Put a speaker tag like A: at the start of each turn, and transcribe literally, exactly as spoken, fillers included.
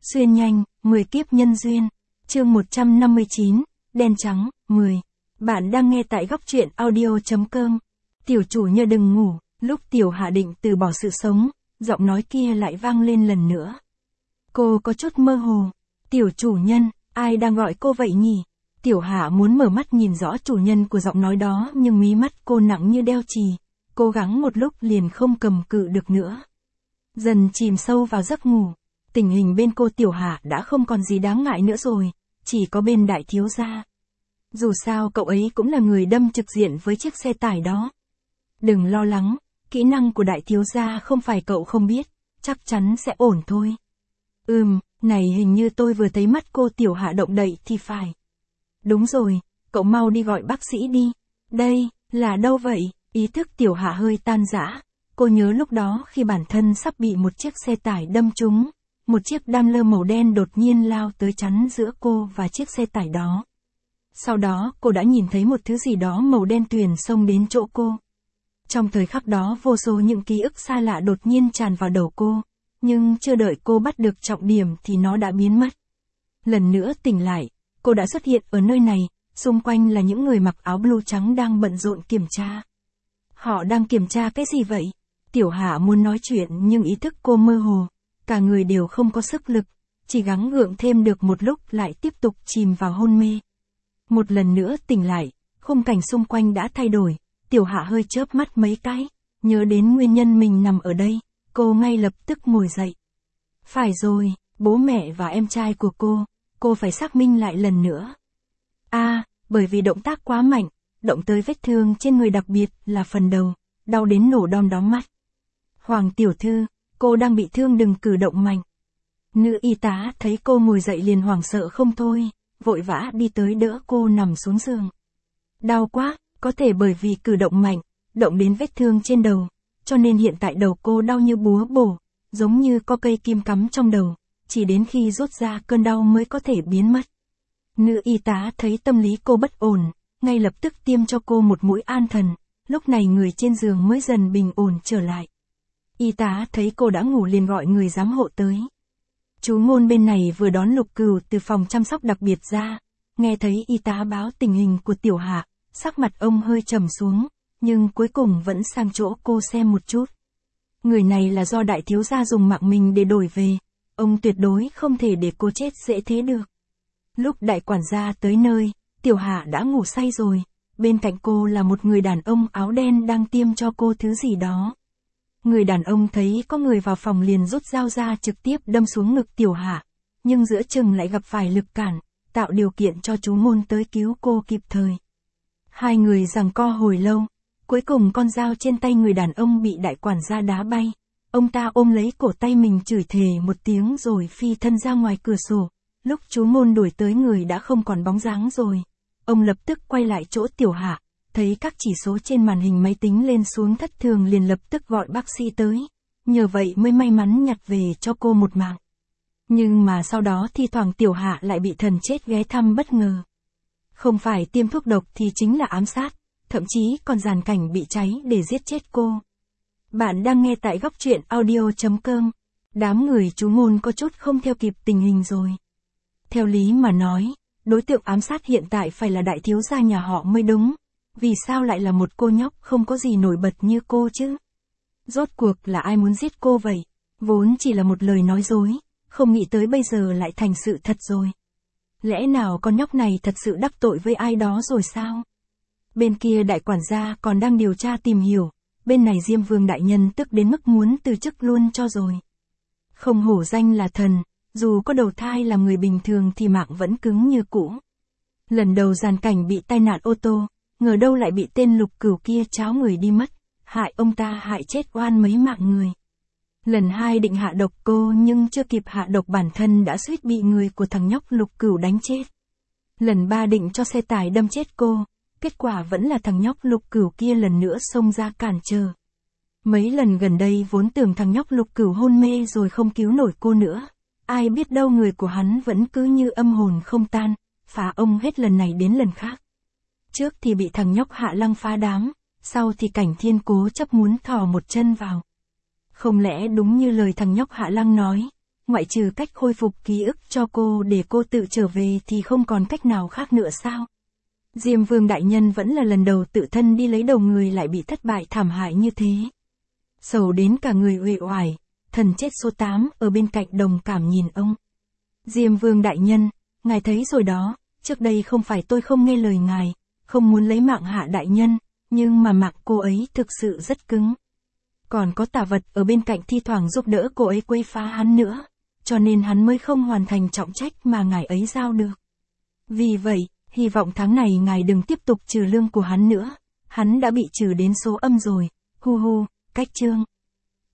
A: Xuyên nhanh, mười kiếp nhân duyên. Chương một trăm năm mươi chín, đen trắng, mười. Bạn đang nghe tại góc truyện audio.com. Tiểu chủ nhờ đừng ngủ, lúc Tiểu Hạ định từ bỏ sự sống, giọng nói kia lại vang lên lần nữa. Cô có chút mơ hồ. Tiểu chủ nhân, ai đang gọi cô vậy nhỉ? Tiểu Hạ muốn mở mắt nhìn rõ chủ nhân của giọng nói đó nhưng mí mắt cô nặng như đeo chì, cố gắng một lúc liền không cầm cự được nữa. Dần chìm sâu vào giấc ngủ, tình hình bên cô Tiểu Hạ đã không còn gì đáng ngại nữa rồi, chỉ có bên đại thiếu gia. Dù sao cậu ấy cũng là người đâm trực diện với chiếc xe tải đó. Đừng lo lắng, kỹ năng của đại thiếu gia không phải cậu không biết, chắc chắn sẽ ổn thôi. Ừm, này hình như tôi vừa thấy mắt cô Tiểu Hạ động đậy thì phải. Đúng rồi, cậu mau đi gọi bác sĩ đi. Đây, là đâu vậy? Ý thức Tiểu Hạ hơi tan rã. Cô nhớ lúc đó khi bản thân sắp bị một chiếc xe tải đâm trúng, một chiếc Daimler màu đen đột nhiên lao tới chắn giữa cô và chiếc xe tải đó. Sau đó cô đã nhìn thấy một thứ gì đó màu đen tuyền xông đến chỗ cô. Trong thời khắc đó vô số những ký ức xa lạ đột nhiên tràn vào đầu cô, nhưng chưa đợi cô bắt được trọng điểm thì nó đã biến mất. Lần nữa tỉnh lại, cô đã xuất hiện ở nơi này, xung quanh là những người mặc áo blue trắng đang bận rộn kiểm tra. Họ đang kiểm tra cái gì vậy? Tiểu Hạ muốn nói chuyện nhưng ý thức cô mơ hồ, cả người đều không có sức lực, chỉ gắng gượng thêm được một lúc lại tiếp tục chìm vào hôn mê. Một lần nữa tỉnh lại, khung cảnh xung quanh đã thay đổi, Tiểu Hạ hơi chớp mắt mấy cái, nhớ đến nguyên nhân mình nằm ở đây, cô ngay lập tức ngồi dậy. Phải rồi, bố mẹ và em trai của cô, cô phải xác minh lại lần nữa. À, bởi vì động tác quá mạnh, động tới vết thương trên người đặc biệt là phần đầu, đau đến nổ đom đóm mắt. Hoàng tiểu thư, cô đang bị thương đừng cử động mạnh. Nữ y tá thấy cô ngồi dậy liền hoảng sợ không thôi, vội vã đi tới đỡ cô nằm xuống giường. Đau quá, có thể bởi vì cử động mạnh, động đến vết thương trên đầu, cho nên hiện tại đầu cô đau như búa bổ, giống như có cây kim cắm trong đầu, chỉ đến khi rút ra cơn đau mới có thể biến mất. Nữ y tá thấy tâm lý cô bất ổn, ngay lập tức tiêm cho cô một mũi an thần, lúc này người trên giường mới dần bình ổn trở lại. Y tá thấy cô đã ngủ liền gọi người giám hộ tới. Chú Ngôn bên này vừa đón Lục Cửu từ phòng chăm sóc đặc biệt ra, nghe thấy y tá báo tình hình của Tiểu Hạ, sắc mặt ông hơi trầm xuống, nhưng cuối cùng vẫn sang chỗ cô xem một chút. Người này là do đại thiếu gia dùng mạng mình để đổi về, ông tuyệt đối không thể để cô chết dễ thế được. Lúc đại quản gia tới nơi, Tiểu Hạ đã ngủ say rồi, bên cạnh cô là một người đàn ông áo đen đang tiêm cho cô thứ gì đó. Người đàn ông thấy có người vào phòng liền rút dao ra trực tiếp đâm xuống ngực Tiểu Hạ, nhưng giữa chừng lại gặp phải lực cản, tạo điều kiện cho chú Ngôn tới cứu cô kịp thời. Hai người giằng co hồi lâu, cuối cùng con dao trên tay người đàn ông bị đại quản gia đá bay. Ông ta ôm lấy cổ tay mình chửi thề một tiếng rồi phi thân ra ngoài cửa sổ. Lúc chú Ngôn đuổi tới người đã không còn bóng dáng rồi. Ông lập tức quay lại chỗ Tiểu Hạ, thấy các chỉ số trên màn hình máy tính lên xuống thất thường liền lập tức gọi bác sĩ tới. Nhờ vậy mới may mắn nhặt về cho cô một mạng. Nhưng mà sau đó thi thoảng Tiểu Hạ lại bị thần chết ghé thăm bất ngờ. Không phải tiêm thuốc độc thì chính là ám sát, thậm chí còn dàn cảnh bị cháy để giết chết cô. Bạn đang nghe tại góc truyện audio.com. Đám người chú Ngôn có chút không theo kịp tình hình rồi. Theo lý mà nói, đối tượng ám sát hiện tại phải là đại thiếu gia nhà họ mới đúng. Vì sao lại là một cô nhóc không có gì nổi bật như cô chứ? Rốt cuộc là ai muốn giết cô vậy? Vốn chỉ là một lời nói dối, không nghĩ tới bây giờ lại thành sự thật rồi. Lẽ nào con nhóc này thật sự đắc tội với ai đó rồi sao? Bên kia đại quản gia còn đang điều tra tìm hiểu, bên này Diêm Vương đại nhân tức đến mức muốn từ chức luôn cho rồi. Không hổ danh là thần, dù có đầu thai làm người bình thường thì mạng vẫn cứng như cũ. Lần đầu dàn cảnh bị tai nạn ô tô, ngờ đâu lại bị tên Lục Cửu kia cháo người đi mất, hại ông ta hại chết oan mấy mạng người. Lần hai định hạ độc cô nhưng chưa kịp hạ độc bản thân đã suýt bị người của thằng nhóc Lục Cửu đánh chết. Lần ba định cho xe tải đâm chết cô, kết quả vẫn là thằng nhóc Lục Cửu kia lần nữa xông ra cản trở. Mấy lần gần đây vốn tưởng thằng nhóc Lục Cửu hôn mê rồi không cứu nổi cô nữa, ai biết đâu người của hắn vẫn cứ như âm hồn không tan, phá ông hết lần này đến lần khác. Trước thì bị thằng nhóc Hạ Lăng phá đám, sau thì Cảnh Thiên cố chấp muốn thò một chân vào. Không lẽ đúng như lời thằng nhóc Hạ Lăng nói, ngoại trừ cách khôi phục ký ức cho cô để cô tự trở về thì không còn cách nào khác nữa sao? Diêm Vương đại nhân vẫn là lần đầu tự thân đi lấy đầu người lại bị thất bại thảm hại như thế. Sầu đến cả người uể oải, thần chết số tám ở bên cạnh đồng cảm nhìn ông. Diêm Vương đại nhân, ngài thấy rồi đó, trước đây không phải tôi không nghe lời ngài, không muốn lấy mạng Hạ đại nhân, nhưng mà mạng cô ấy thực sự rất cứng. Còn có tà vật ở bên cạnh thi thoảng giúp đỡ cô ấy quấy phá hắn nữa, cho nên hắn mới không hoàn thành trọng trách mà ngài ấy giao được. Vì vậy, hy vọng tháng này ngài đừng tiếp tục trừ lương của hắn nữa, hắn đã bị trừ đến số âm rồi, hu hu, cách chương.